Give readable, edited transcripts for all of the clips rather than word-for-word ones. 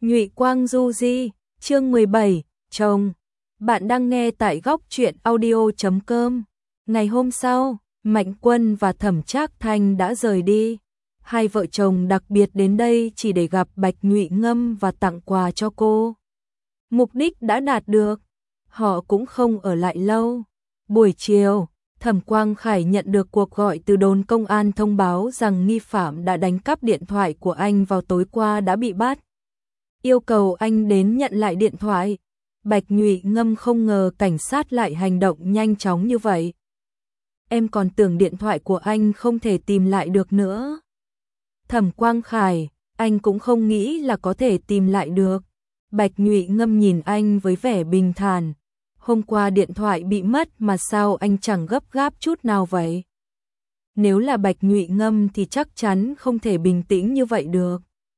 Nhụy Quang Du Di, chương 17, chồng. Bạn đang nghe tại góc truyện audio.com. Ngày hôm sau, Mạnh Quân và Thẩm Trác Thanh đã rời đi. Hai vợ chồng đặc biệt đến đây chỉ để gặp Bạch Nhụy Ngâm và tặng quà cho cô. Mục đích đã đạt được, họ cũng không ở lại lâu. Buổi chiều, Thẩm Quang Khải nhận được cuộc gọi từ đồn công an thông báo rằng nghi phạm đã đánh cắp điện thoại của anh vào tối qua đã bị bắt. Yêu cầu anh đến nhận lại điện thoại. Bạch Nhụy Ngâm không ngờ cảnh sát lại hành động nhanh chóng như vậy. Em còn tưởng điện thoại của anh không thể tìm lại được nữa. Thẩm Quang Khải, anh cũng không nghĩ là có thể tìm lại được. Bạch Nhụy Ngâm nhìn anh với vẻ bình thản. Hôm qua điện thoại bị mất mà sao anh chẳng gấp gáp chút nào vậy? Nếu là Bạch Nhụy Ngâm thì chắc chắn không thể bình tĩnh như vậy được.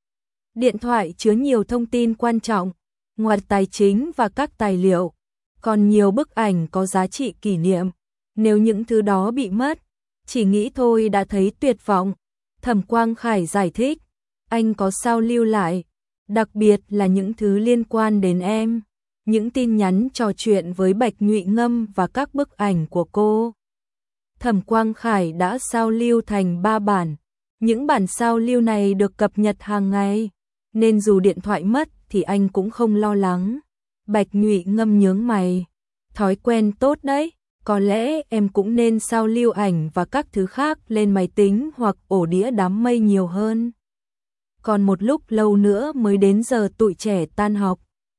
Điện thoại chứa nhiều thông tin quan trọng, ngoài tài chính và các tài liệu, còn nhiều bức ảnh có giá trị kỷ niệm. Nếu những thứ đó bị mất, chỉ nghĩ thôi đã thấy tuyệt vọng. Thẩm Quang Khải giải thích, anh có sao lưu lại, đặc biệt là những thứ liên quan đến em. Những tin nhắn trò chuyện với Bạch Nhụy Ngâm và các bức ảnh của cô. Thẩm Quang Khải đã sao lưu thành 3 bản. Những bản sao lưu này được cập nhật hàng ngày, nên dù điện thoại mất thì anh cũng không lo lắng. Bạch Nhụy Ngâm nhướng mày. Thói quen tốt đấy, có lẽ em cũng nên sao lưu ảnh và các thứ khác lên máy tính hoặc ổ đĩa đám mây nhiều hơn. Còn một lúc lâu nữa mới đến giờ tụi trẻ tan học.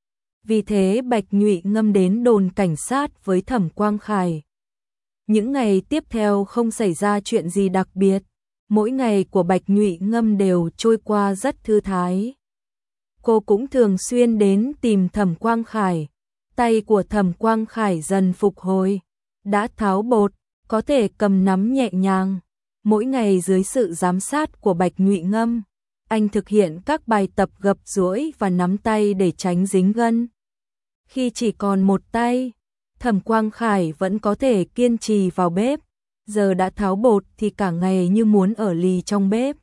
Vì thế Bạch Nhụy Ngâm đến đồn cảnh sát với Thẩm Quang Khải. Những ngày tiếp theo không xảy ra chuyện gì đặc biệt. Mỗi ngày của Bạch Nhụy Ngâm đều trôi qua rất thư thái. Cô cũng thường xuyên đến tìm Thẩm Quang Khải. Tay của Thẩm Quang Khải dần phục hồi, đã tháo bột, có thể cầm nắm nhẹ nhàng. Mỗi ngày dưới sự giám sát của Bạch Nhụy Ngâm, anh thực hiện các bài tập gập duỗi và nắm tay để tránh dính gân. Khi chỉ còn một tay, Thẩm Quang Khải vẫn có thể kiên trì vào bếp. Giờ đã tháo bột thì cả ngày như muốn ở lì trong bếp.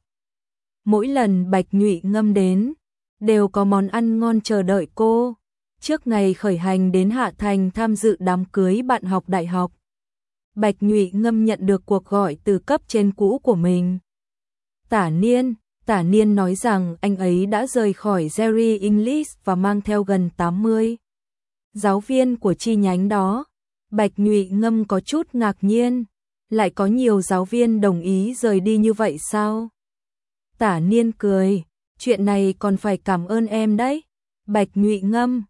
Mỗi lần Bạch Nhụy Ngâm đến, đều có món ăn ngon chờ đợi cô. Trước ngày khởi hành đến Hạ Thành tham dự đám cưới bạn học đại học, Bạch Nhụy Ngâm nhận được cuộc gọi từ cấp trên cũ của mình. Tả Niên nói rằng anh ấy đã rời khỏi Jerry English và mang theo gần 80 giáo viên của chi nhánh đó. Bạch Nhụy Ngâm có chút ngạc nhiên, lại có nhiều giáo viên đồng ý rời đi như vậy sao? Tả Niên cười, chuyện này còn phải cảm ơn em đấy. Bạch Nhụy Ngâm,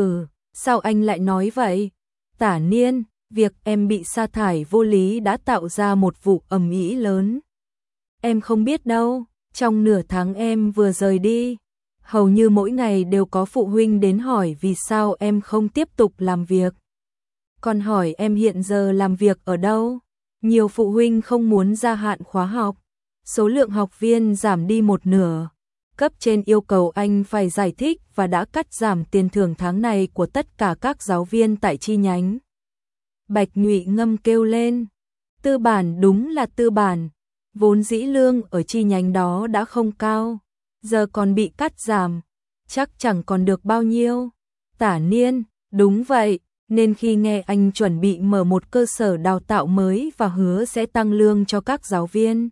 sao anh lại nói vậy? Tả Niên, việc em bị sa thải vô lý đã tạo ra một vụ ầm ĩ lớn. Em không biết đâu, trong nửa tháng em vừa rời đi, hầu như mỗi ngày đều có phụ huynh đến hỏi vì sao em không tiếp tục làm việc. Còn hỏi em hiện giờ làm việc ở đâu? Nhiều phụ huynh không muốn gia hạn khóa học, số lượng học viên giảm đi một nửa. Cấp trên yêu cầu anh phải giải thích và đã cắt giảm tiền thưởng tháng này của tất cả các giáo viên tại chi nhánh. Bạch Nhụy Ngâm kêu lên, tư bản đúng là tư bản, vốn dĩ lương ở chi nhánh đó đã không cao, giờ còn bị cắt giảm, chắc chẳng còn được bao nhiêu. Tả Niên, đúng vậy, nên khi nghe anh chuẩn bị mở một cơ sở đào tạo mới và hứa sẽ tăng lương cho các giáo viên,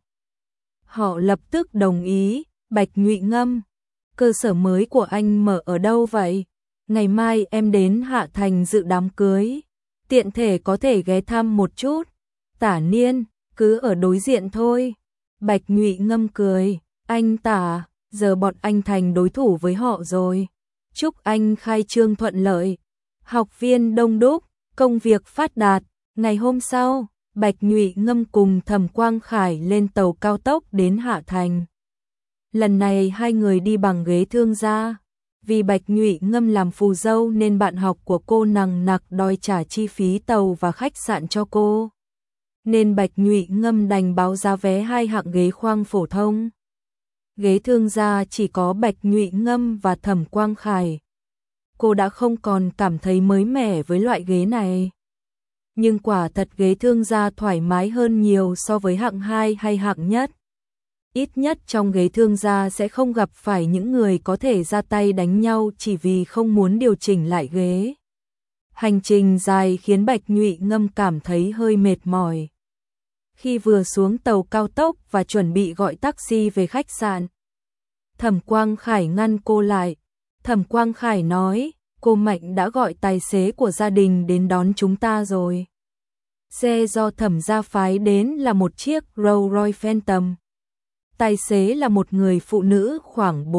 họ lập tức đồng ý. Bạch Nhụy Ngâm, cơ sở mới của anh mở ở đâu vậy? Ngày mai em đến Hạ Thành dự đám cưới, tiện thể có thể ghé thăm một chút. Tả Niên, cứ ở đối diện thôi. Bạch Nhụy Ngâm cười, anh Tả, giờ bọn anh thành đối thủ với họ rồi. Chúc anh khai trương thuận lợi, học viên đông đúc, công việc phát đạt. Ngày hôm sau, Bạch Nhụy Ngâm cùng Thẩm Quang Khải lên tàu cao tốc đến Hạ Thành. Lần này hai người đi bằng ghế thương gia. Vì Bạch Nhụy Ngâm làm phù dâu nên bạn học của cô nằng nặc đòi trả chi phí tàu và khách sạn cho cô. Nên Bạch Nhụy Ngâm đành báo giá vé hai hạng ghế khoang phổ thông. Ghế thương gia chỉ có Bạch Nhụy Ngâm và Thẩm Quang Khải. Cô đã không còn cảm thấy mới mẻ với loại ghế này. Nhưng quả thật ghế thương gia thoải mái hơn nhiều so với hạng 2 hay hạng nhất. ít nhất trong ghế thương gia sẽ không gặp phải những người có thể ra tay đánh nhau chỉ vì không muốn điều chỉnh lại ghế. Hành trình dài khiến Bạch Nhụy Ngâm cảm thấy hơi mệt mỏi. Khi vừa xuống tàu cao tốc và chuẩn bị gọi taxi về khách sạn, Thẩm Quang Khải ngăn cô lại. Thẩm Quang Khải nói, cô Mạnh đã gọi tài xế của gia đình đến đón chúng ta rồi. Xe do Thẩm gia phái đến là một chiếc Rolls Royce Phantom. Tài xế là một người phụ nữ khoảng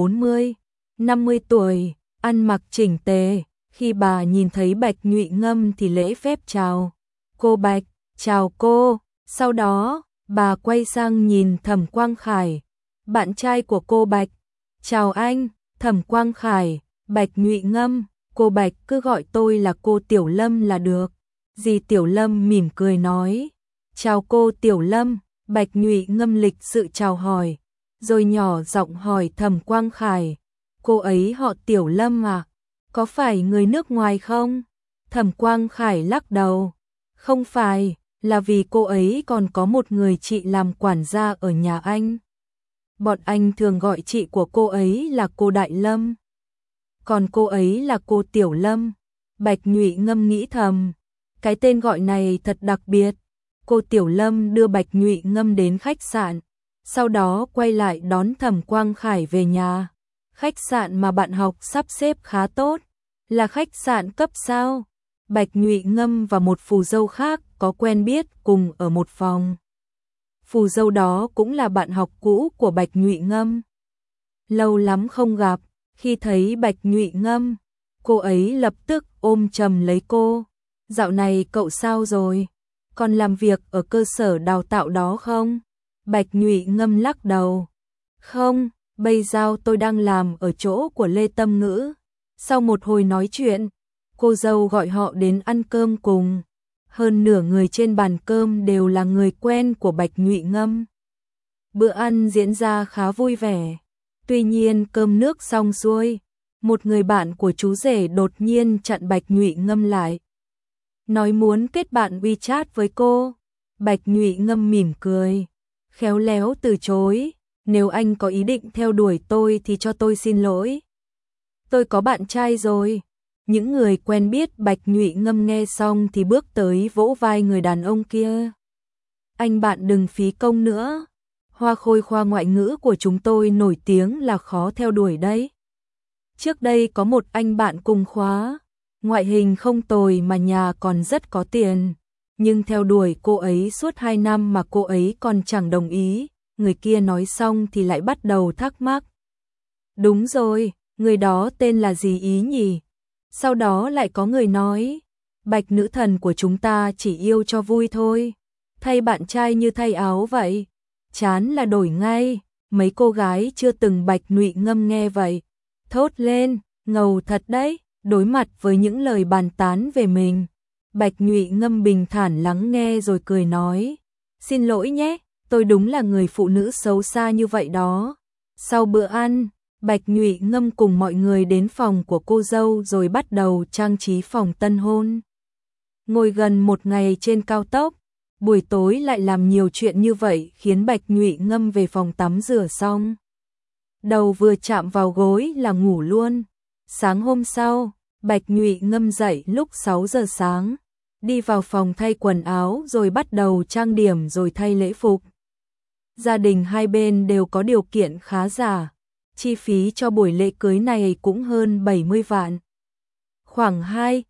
40-50 tuổi, ăn mặc chỉnh tề. Khi bà nhìn thấy Bạch Nhụy Ngâm thì lễ phép chào. Cô Bạch, chào cô. Sau đó, bà quay sang nhìn Thẩm Quang Khải, bạn trai của cô Bạch. Chào anh, Thẩm Quang Khải, Bạch Nhụy Ngâm, cô Bạch cứ gọi tôi là cô Tiểu Lâm là được. Dì Tiểu Lâm mỉm cười nói, chào cô Tiểu Lâm. Bạch Nhụy Ngâm lịch sự chào hỏi, rồi nhỏ giọng hỏi Thẩm Quang Khải, cô ấy họ Tiểu Lâm à? Có phải người nước ngoài không? Thẩm Quang Khải lắc đầu, không phải, là vì cô ấy còn có một người chị làm quản gia ở nhà anh. Bọn anh thường gọi chị của cô ấy là cô Đại Lâm, còn cô ấy là cô Tiểu Lâm. Bạch Nhụy Ngâm nghĩ thầm, cái tên gọi này thật đặc biệt. Cô Tiểu Lâm đưa Bạch Nhụy Ngâm đến khách sạn, sau đó quay lại đón Thẩm Quang Khải về nhà. Khách sạn mà bạn học sắp xếp khá tốt, là khách sạn cấp sao? Bạch Nhụy Ngâm và một phù dâu khác có quen biết cùng ở một phòng. Phù dâu đó cũng là bạn học cũ của Bạch Nhụy Ngâm. Lâu lắm không gặp, khi thấy Bạch Nhụy Ngâm, cô ấy lập tức ôm chầm lấy cô. Dạo này cậu sao rồi? Còn làm việc ở cơ sở đào tạo đó không? Bạch Nhụy Ngâm lắc đầu. Không, bây giờ tôi đang làm ở chỗ của Lê Tâm Ngữ. Sau một hồi nói chuyện, cô dâu gọi họ đến ăn cơm cùng. Hơn nửa người trên bàn cơm đều là người quen của Bạch Nhụy Ngâm. Bữa ăn diễn ra khá vui vẻ. Tuy nhiên cơm nước xong xuôi, một người bạn của chú rể đột nhiên chặn Bạch Nhụy Ngâm lại. Nói muốn kết bạn WeChat với cô. Bạch Nhụy Ngâm mỉm cười, khéo léo từ chối. Nếu anh có ý định theo đuổi tôi thì cho tôi xin lỗi. Tôi có bạn trai rồi. Những người quen biết Bạch Nhụy Ngâm nghe xong thì bước tới vỗ vai người đàn ông kia. Anh bạn đừng phí công nữa. Hoa khôi khoa ngoại ngữ của chúng tôi nổi tiếng là khó theo đuổi đấy. Trước đây có một anh bạn cùng khóa, ngoại hình không tồi mà nhà còn rất có tiền. Nhưng theo đuổi cô ấy suốt 2 năm mà cô ấy còn chẳng đồng ý. Người kia nói xong thì lại bắt đầu thắc mắc. Đúng rồi, người đó tên là gì ý nhỉ? Sau đó lại có người nói, Bạch nữ thần của chúng ta chỉ yêu cho vui thôi. Thay bạn trai như thay áo vậy. Chán là đổi ngay. Mấy cô gái chưa từng Bạch Nhụy Ngâm nghe vậy, thốt lên, ngầu thật đấy. Đối mặt với những lời bàn tán về mình, Bạch Nhụy Ngâm bình thản lắng nghe rồi cười nói, xin lỗi nhé, tôi đúng là người phụ nữ xấu xa như vậy đó. Sau bữa ăn, Bạch Nhụy Ngâm cùng mọi người đến phòng của cô dâu rồi bắt đầu trang trí phòng tân hôn. Ngồi gần một ngày trên cao tốc, buổi tối lại làm nhiều chuyện như vậy khiến Bạch Nhụy Ngâm về phòng tắm rửa xong. Đầu vừa chạm vào gối là ngủ luôn. Sáng hôm sau, Bạch Nhụy Ngâm dậy lúc 6 giờ sáng, đi vào phòng thay quần áo rồi bắt đầu trang điểm rồi thay lễ phục. Gia đình hai bên đều có điều kiện khá giả, chi phí cho buổi lễ cưới này cũng hơn 70 vạn. Khoảng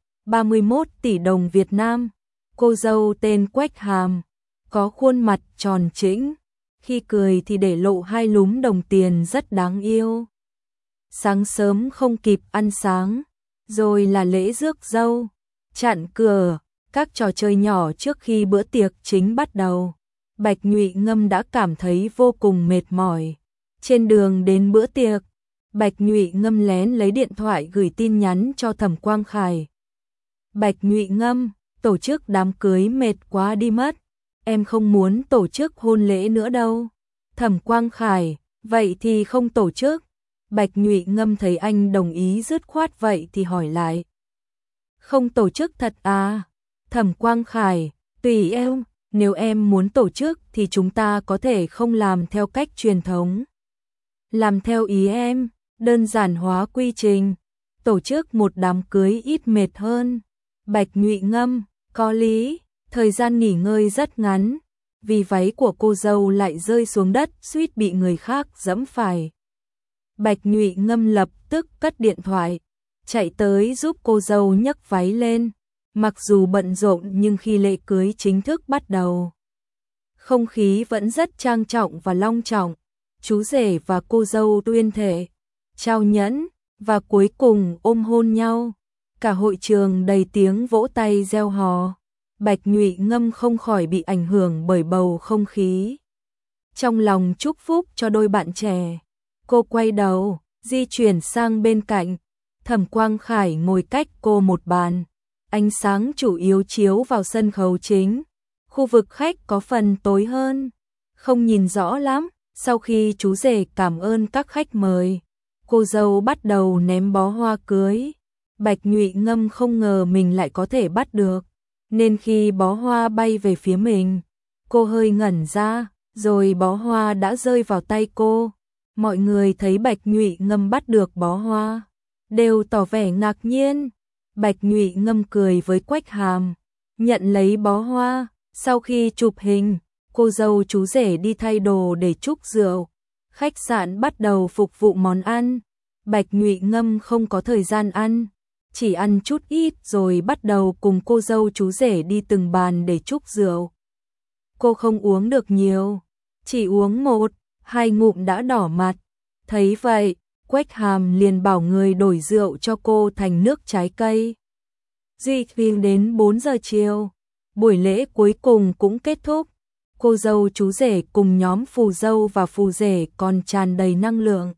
31 tỷ đồng Việt Nam. Cô dâu tên Quách Hàm, có khuôn mặt tròn trĩnh, khi cười thì để lộ hai lúm đồng tiền rất đáng yêu. Sáng sớm không kịp ăn sáng, rồi là lễ rước dâu, chặn cửa, các trò chơi nhỏ trước khi bữa tiệc chính bắt đầu. Bạch Nhụy Ngâm đã cảm thấy vô cùng mệt mỏi. Trên đường đến bữa tiệc, Bạch Nhụy Ngâm lén lấy điện thoại gửi tin nhắn cho Thẩm Quang Khải. Bạch Nhụy Ngâm, tổ chức đám cưới mệt quá đi mất, em không muốn tổ chức hôn lễ nữa đâu. Thẩm Quang Khải, vậy thì không tổ chức. Bạch Nhụy Ngâm thấy anh đồng ý dứt khoát vậy thì hỏi lại. Không tổ chức thật à? Thẩm Quang Khải, tùy em, nếu em muốn tổ chức thì chúng ta có thể không làm theo cách truyền thống. Làm theo ý em, đơn giản hóa quy trình, tổ chức một đám cưới ít mệt hơn. Bạch Nhụy ngâm, có lý, thời gian nghỉ ngơi rất ngắn, vì váy của cô dâu lại rơi xuống đất suýt bị người khác giẫm phải. Bạch Nhụy ngâm lập tức cất điện thoại, chạy tới giúp cô dâu nhấc váy lên. Mặc dù bận rộn nhưng khi lễ cưới chính thức bắt đầu, không khí vẫn rất trang trọng và long trọng. Chú rể và cô dâu tuyên thệ, trao nhẫn và cuối cùng ôm hôn nhau. Cả hội trường đầy tiếng vỗ tay reo hò. Bạch Nhụy ngâm không khỏi bị ảnh hưởng bởi bầu không khí. Trong lòng chúc phúc cho đôi bạn trẻ, cô quay đầu, di chuyển sang bên cạnh. Thẩm Quang Khải ngồi cách cô một bàn. Ánh sáng chủ yếu chiếu vào sân khấu chính. Khu vực khách có phần tối hơn, không nhìn rõ lắm. Sau khi chú rể cảm ơn các khách mời, cô dâu bắt đầu ném bó hoa cưới. Bạch Nhụy ngâm không ngờ mình lại có thể bắt được, nên khi bó hoa bay về phía mình, cô hơi ngẩn ra, rồi bó hoa đã rơi vào tay cô. Mọi người thấy Bạch Nhụy ngâm bắt được bó hoa, đều tỏ vẻ ngạc nhiên. Bạch Nhụy ngâm cười với Quách Hàm, nhận lấy bó hoa. Sau khi chụp hình, cô dâu chú rể đi thay đồ để chúc rượu. Khách sạn bắt đầu phục vụ món ăn. Bạch Nhụy ngâm không có thời gian ăn, chỉ ăn chút ít rồi bắt đầu cùng cô dâu chú rể đi từng bàn để chúc rượu. Cô không uống được nhiều, chỉ uống 1-2 ngụm đã đỏ mặt. Thấy vậy, Quách Hàm liền bảo người đổi rượu cho cô thành nước trái cây. Duy trì đến 4 giờ chiều, buổi lễ cuối cùng cũng kết thúc. Cô dâu chú rể cùng nhóm phù dâu và phù rể còn tràn đầy năng lượng,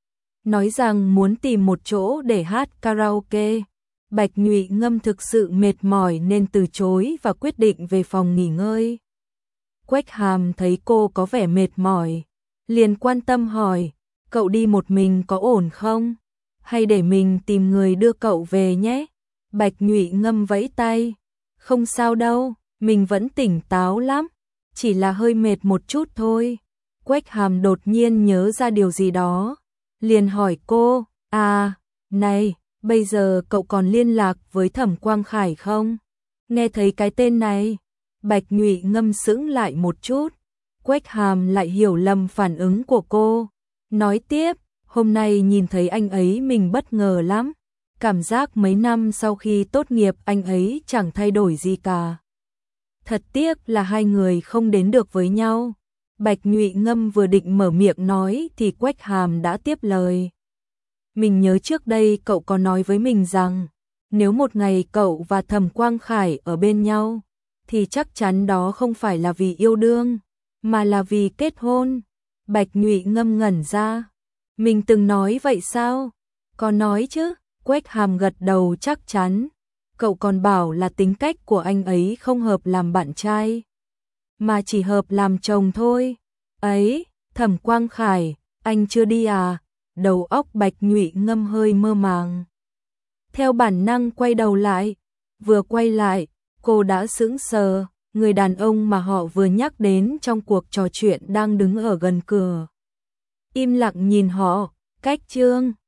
nói rằng muốn tìm một chỗ để hát karaoke. Bạch Nhụy ngâm thực sự mệt mỏi nên từ chối và quyết định về phòng nghỉ ngơi. Quách Hàm thấy cô có vẻ mệt mỏi, liền quan tâm hỏi, cậu đi một mình có ổn không? Hay để mình tìm người đưa cậu về nhé? Bạch Nhụy ngâm vẫy tay, không sao đâu, mình vẫn tỉnh táo lắm, chỉ là hơi mệt một chút thôi. Quách Hàm đột nhiên nhớ ra điều gì đó, liền hỏi cô, này, bây giờ cậu còn liên lạc với Thẩm Quang Khải không? Nghe thấy cái tên này, Bạch Nhụy ngâm sững lại một chút. Quách Hàm lại hiểu lầm phản ứng của cô, nói tiếp, hôm nay nhìn thấy anh ấy mình bất ngờ lắm. Cảm giác mấy năm sau khi tốt nghiệp anh ấy chẳng thay đổi gì cả. Thật tiếc là hai người không đến được với nhau. Bạch Nhụy ngâm vừa định mở miệng nói thì Quách Hàm đã tiếp lời. Mình nhớ trước đây cậu có nói với mình rằng, nếu một ngày cậu và Thẩm Quang Khải ở bên nhau, thì chắc chắn đó không phải là vì yêu đương, mà là vì kết hôn. Bạch Nhụy ngâm ngẩn ra. Mình từng nói vậy sao? Có nói chứ. Quách Hàm gật đầu chắc chắn. Cậu còn bảo là tính cách của anh ấy không hợp làm bạn trai, mà chỉ hợp làm chồng thôi. Ấy, Thẩm Quang Khải, anh chưa đi à? Đầu óc Bạch Nhụy ngâm hơi mơ màng. Theo bản năng quay đầu lại. Vừa quay lại, cô đã sững sờ. Người đàn ông mà họ vừa nhắc đến trong cuộc trò chuyện đang đứng ở gần cửa, im lặng nhìn họ. Cách chương